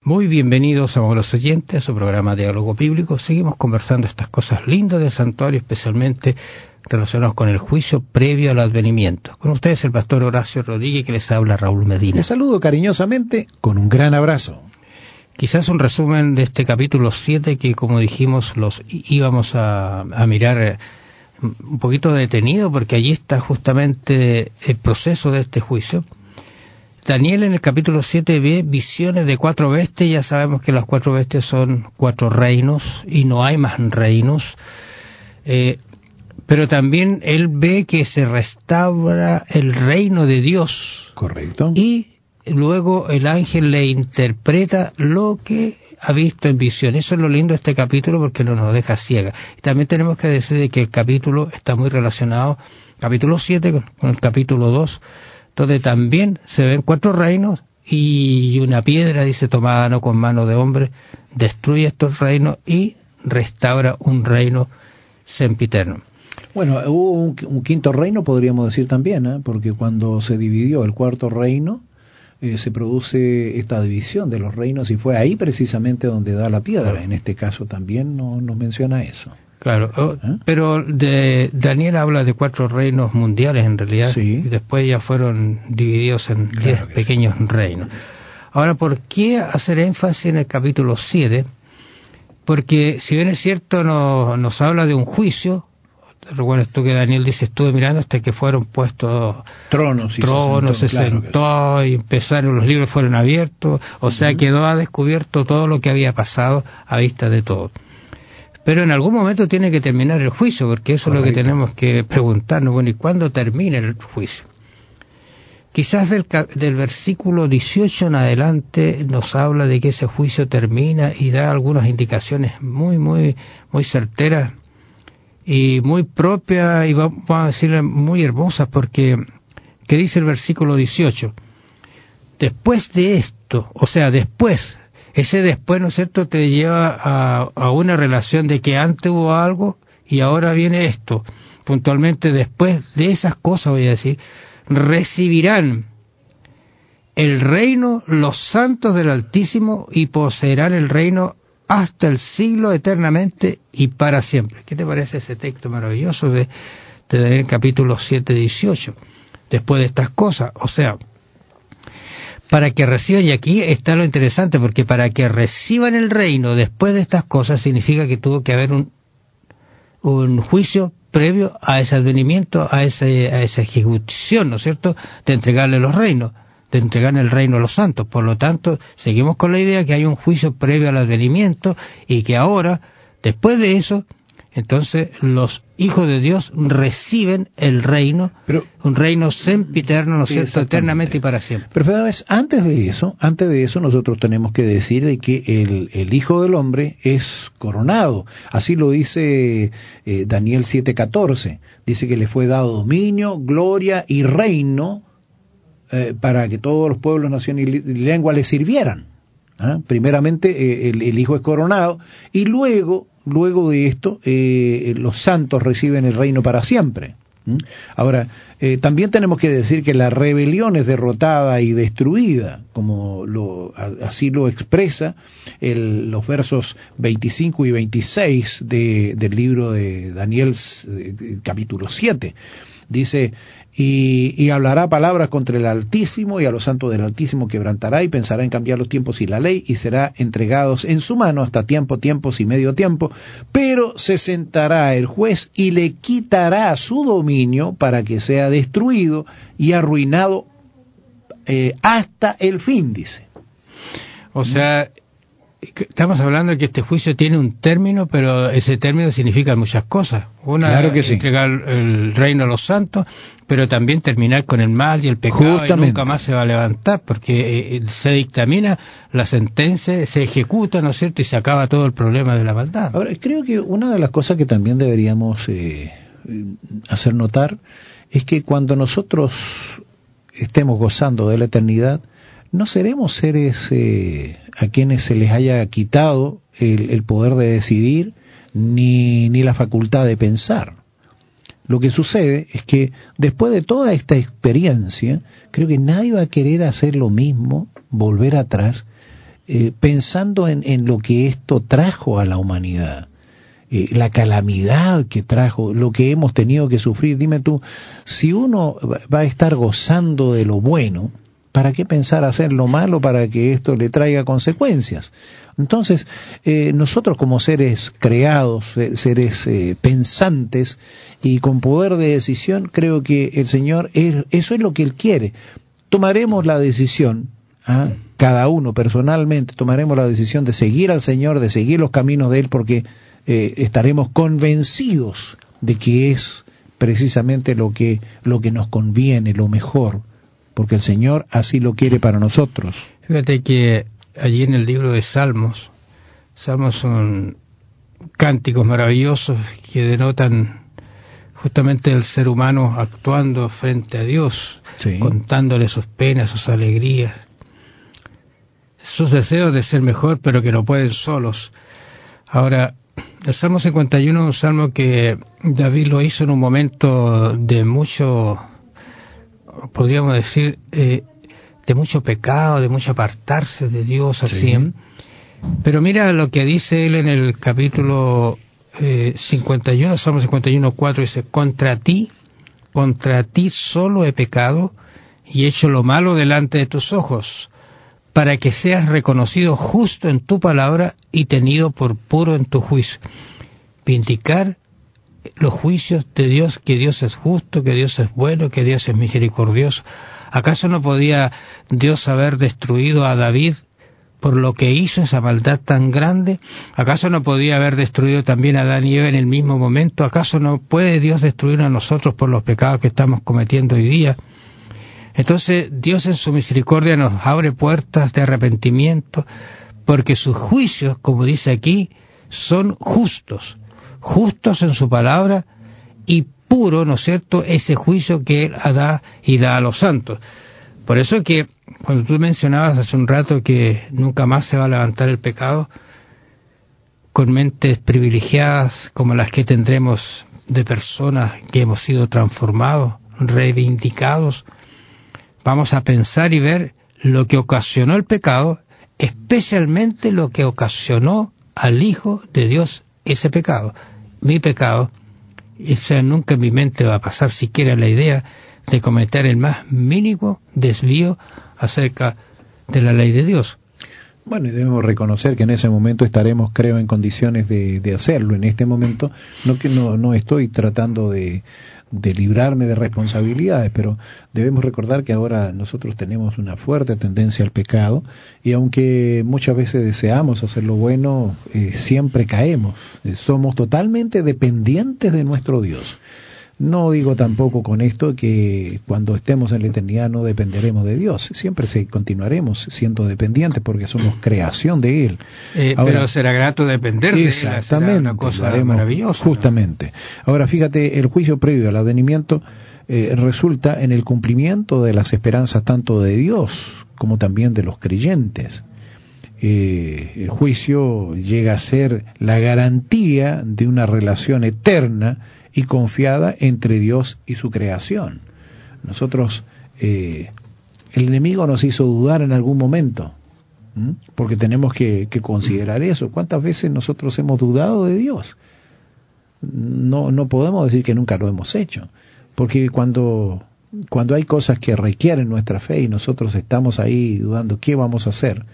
Muy bienvenidos, amables oyentes, a su programa Diálogo Bíblico. Seguimos conversando estas cosas lindas del santuario, especialmente relacionados con el juicio previo al advenimiento. Con ustedes el pastor Horacio Rodríguez, que les habla Raúl Medina. Les saludo cariñosamente con un gran abrazo. Quizás un resumen de este capítulo 7 que, como dijimos, los íbamos a mirar un poquito detenido, porque allí está justamente el proceso de este juicio. Daniel en el capítulo 7 ve visiones de 4 bestias. Ya sabemos que las 4 bestias son 4 reinos y no hay más reinos, pero también él ve que se restaura el reino de Dios. Correcto. Y luego el ángel le interpreta lo que ha visto en visión. Eso es lo lindo de este capítulo, porque no nos deja ciega. También tenemos que decir que el capítulo está muy relacionado, capítulo 7 con el capítulo 2, donde también se ven 4 reinos y una piedra, dice, tomada no con mano de hombre, destruye estos reinos y restaura un reino sempiterno. Bueno, hubo un quinto reino, podríamos decir también, ¿eh? Porque cuando se dividió el cuarto reino, se produce esta división de los reinos, y fue ahí precisamente donde da la piedra. En este caso también nos menciona eso. Claro, pero Daniel habla de 4 reinos mundiales en realidad, sí. Y después ya fueron divididos en 10 pequeños reinos. Ahora, ¿por qué hacer énfasis en el capítulo 7? Porque si bien es cierto, nos habla de un juicio. Recuerdas tú que Daniel dice, estuve mirando hasta que fueron puestos tronos, se sentó y empezaron, los libros fueron abiertos, o sea, quedó a descubierto todo lo que había pasado a vista de todos. Pero en algún momento tiene que terminar el juicio, porque eso Correcto. Es lo que tenemos que preguntarnos. Bueno, ¿y cuándo termina el juicio? Quizás del versículo 18 en adelante nos habla de que ese juicio termina y da algunas indicaciones muy certeras y muy propias, y vamos a decirle muy hermosas, porque ¿qué dice el versículo 18? Después de esto, o sea, después, ese después, ¿no es cierto?, te lleva a una relación de que antes hubo algo y ahora viene esto. Puntualmente, después de esas cosas, voy a decir, recibirán el reino los santos del Altísimo y poseerán el reino hasta el siglo eternamente y para siempre. ¿Qué te parece ese texto maravilloso de Daniel capítulo 7, 18? Después de estas cosas, o sea, para que reciban, y aquí está lo interesante, porque para que reciban el reino después de estas cosas significa que tuvo que haber un juicio previo a ese advenimiento, a esa ejecución, ¿no es cierto?, de entregarle los reinos, de entregar el reino a los santos. Por lo tanto, seguimos con la idea que hay un juicio previo al advenimiento y que ahora, después de eso, entonces los hijos de Dios reciben el reino, pero, un reino sempiterno, ¿no es cierto?, eternamente y para siempre. Pero antes de eso nosotros tenemos que decir de que el Hijo del Hombre es coronado. Así lo dice Daniel 7:14. Dice que le fue dado dominio, gloria y reino para que todos los pueblos, naciones y lenguas le sirvieran. Primeramente el Hijo es coronado, y luego de esto los santos reciben el reino para siempre. Ahora, también tenemos que decir que la rebelión es derrotada y destruida, como así lo expresa los versos 25 y 26 del libro de Daniel, capítulo 7. Dice, y hablará palabras contra el Altísimo, y a los santos del Altísimo quebrantará, y pensará en cambiar los tiempos y la ley, y será entregados en su mano hasta tiempos y medio tiempo, pero se sentará el juez y le quitará su dominio para que sea destruido y arruinado hasta el fin, dice. O sea, estamos hablando de que este juicio tiene un término, pero ese término significa muchas cosas. Una, claro que sí, entregar el reino a los santos, pero también terminar con el mal y el pecado. Justamente. Y nunca más se va a levantar, porque se dictamina la sentencia, se ejecuta, ¿no es cierto?, y se acaba todo el problema de la maldad. Ahora, creo que una de las cosas que también deberíamos hacer notar es que cuando nosotros estemos gozando de la eternidad, no seremos seres a quienes se les haya quitado el poder de decidir ni la facultad de pensar. Lo que sucede es que después de toda esta experiencia, creo que nadie va a querer hacer lo mismo, volver atrás pensando en lo que esto trajo a la humanidad, la calamidad que trajo, lo que hemos tenido que sufrir. Dime tú, si uno va a estar gozando de lo bueno, ¿para qué pensar hacer lo malo para que esto le traiga consecuencias? Entonces, nosotros como seres creados, seres pensantes y con poder de decisión, creo que el Señor, eso es lo que Él quiere. Tomaremos la decisión, cada uno personalmente tomaremos la decisión de seguir al Señor, de seguir los caminos de Él, porque estaremos convencidos de que es precisamente lo que nos conviene, lo mejor, porque el Señor así lo quiere para nosotros. Fíjate que allí en el libro de Salmos son cánticos maravillosos que denotan justamente el ser humano actuando frente a Dios, sí, contándole sus penas, sus alegrías, sus deseos de ser mejor, pero que no pueden solos. Ahora, el Salmo 51 es un salmo que David lo hizo en un momento de mucho, podríamos decir, de mucho pecado, de mucho apartarse de Dios, así. Sí. Pero mira lo que dice él en el capítulo 51, Salmo 51:4, dice: contra ti solo he pecado y hecho lo malo delante de tus ojos, para que seas reconocido justo en tu palabra y tenido por puro en tu juicio. Vindicar los juicios de Dios, que Dios es justo, que Dios es bueno, que Dios es misericordioso. ¿Acaso no podía Dios haber destruido a David por lo que hizo, esa maldad tan grande? ¿Acaso no podía haber destruido también a Adán y Eva en el mismo momento? ¿Acaso no puede Dios destruir a nosotros por los pecados que estamos cometiendo hoy día? Entonces Dios en su misericordia nos abre puertas de arrepentimiento, porque sus juicios, como dice aquí, son justos en su palabra, y puro, ¿no es cierto?, ese juicio que Él da y da a los santos. Por eso que cuando tú mencionabas hace un rato que nunca más se va a levantar el pecado, con mentes privilegiadas como las que tendremos de personas que hemos sido transformados, reivindicados, vamos a pensar y ver lo que ocasionó el pecado, especialmente lo que ocasionó al Hijo de Dios ese pecado. Mi pecado, o sea, nunca en mi mente va a pasar siquiera la idea de cometer el más mínimo desvío acerca de la ley de Dios. Bueno, y debemos reconocer que en ese momento estaremos, creo, en condiciones de hacerlo. En este momento, no estoy tratando de librarme de responsabilidades, pero debemos recordar que ahora nosotros tenemos una fuerte tendencia al pecado, y aunque muchas veces deseamos hacer lo bueno, siempre caemos. Somos totalmente dependientes de nuestro Dios. No digo tampoco con esto que cuando estemos en la eternidad no dependeremos de Dios. Siempre continuaremos siendo dependientes porque somos creación de Él. Ahora, pero será grato depender de Él. Exactamente. Será una cosa maravillosa. Justamente. ¿No? Ahora fíjate, el juicio previo al advenimiento resulta en el cumplimiento de las esperanzas tanto de Dios como también de los creyentes. El juicio llega a ser la garantía de una relación eterna y confiada entre Dios y su creación. Nosotros, el enemigo nos hizo dudar en algún momento, porque tenemos que considerar eso. ¿Cuántas veces nosotros hemos dudado de Dios? No podemos decir que nunca lo hemos hecho, porque cuando hay cosas que requieren nuestra fe y nosotros estamos ahí dudando qué vamos a hacer,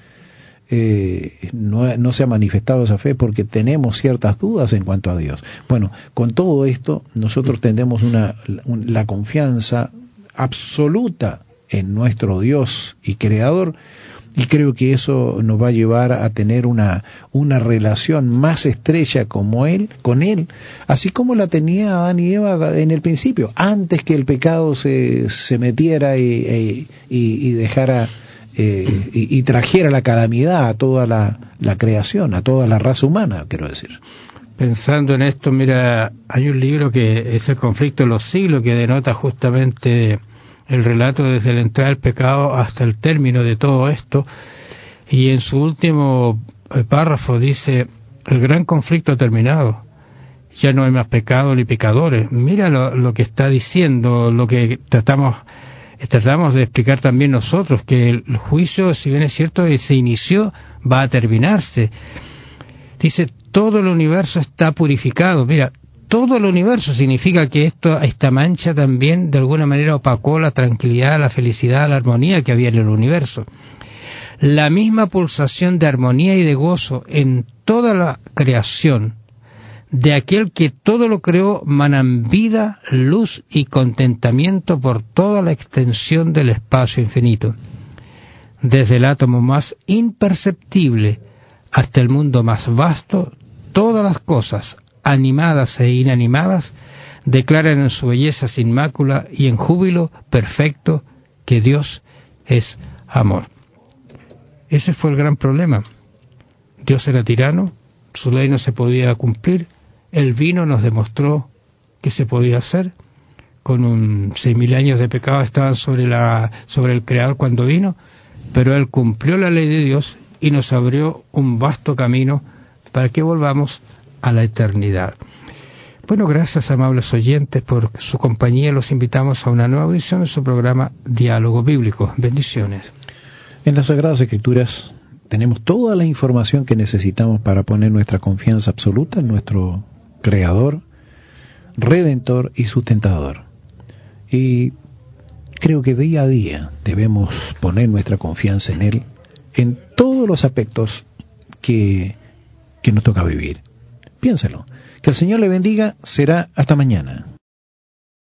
no se ha manifestado esa fe porque tenemos ciertas dudas en cuanto a Dios. Bueno, con todo esto nosotros tenemos la confianza absoluta en nuestro Dios y Creador, y creo que eso nos va a llevar a tener una relación más estrecha con Él, así como la tenía Adán y Eva en el principio, antes que el pecado se metiera y dejara y trajera la calamidad a toda la creación, a toda la raza humana, quiero decir. Pensando en esto, mira, hay un libro que es El conflicto de los siglos, que denota justamente el relato desde la entrada del pecado hasta el término de todo esto, y en su último párrafo dice: el gran conflicto ha terminado, ya no hay más pecado ni pecadores. Mira lo que está diciendo, lo que tratamos de explicar también nosotros, que el juicio, si bien es cierto, se inició va a terminarse. Dice, todo el universo está purificado. Mira, todo el universo significa que esta mancha también de alguna manera opacó la tranquilidad, la felicidad, la armonía que había en el universo. La misma pulsación de armonía y de gozo en toda la creación de aquel que todo lo creó manan vida, luz y contentamiento por toda la extensión del espacio infinito. Desde el átomo más imperceptible hasta el mundo más vasto, todas las cosas, animadas e inanimadas, declaran en su belleza sin mácula y en júbilo perfecto que Dios es amor. Ese fue el gran problema. Dios era tirano, su ley no se podía cumplir, el vino nos demostró que se podía hacer, con 6.000 años de pecado estaban sobre el Creador cuando vino, pero Él cumplió la ley de Dios y nos abrió un vasto camino para que volvamos a la eternidad. Bueno, gracias, amables oyentes, por su compañía. Los invitamos a una nueva edición de su programa Diálogo Bíblico. Bendiciones. En las Sagradas Escrituras tenemos toda la información que necesitamos para poner nuestra confianza absoluta en nuestro Creador, Redentor y Sustentador. Y creo que día a día debemos poner nuestra confianza en Él en todos los aspectos que nos toca vivir. Piénselo. Que el Señor le bendiga. Será hasta mañana.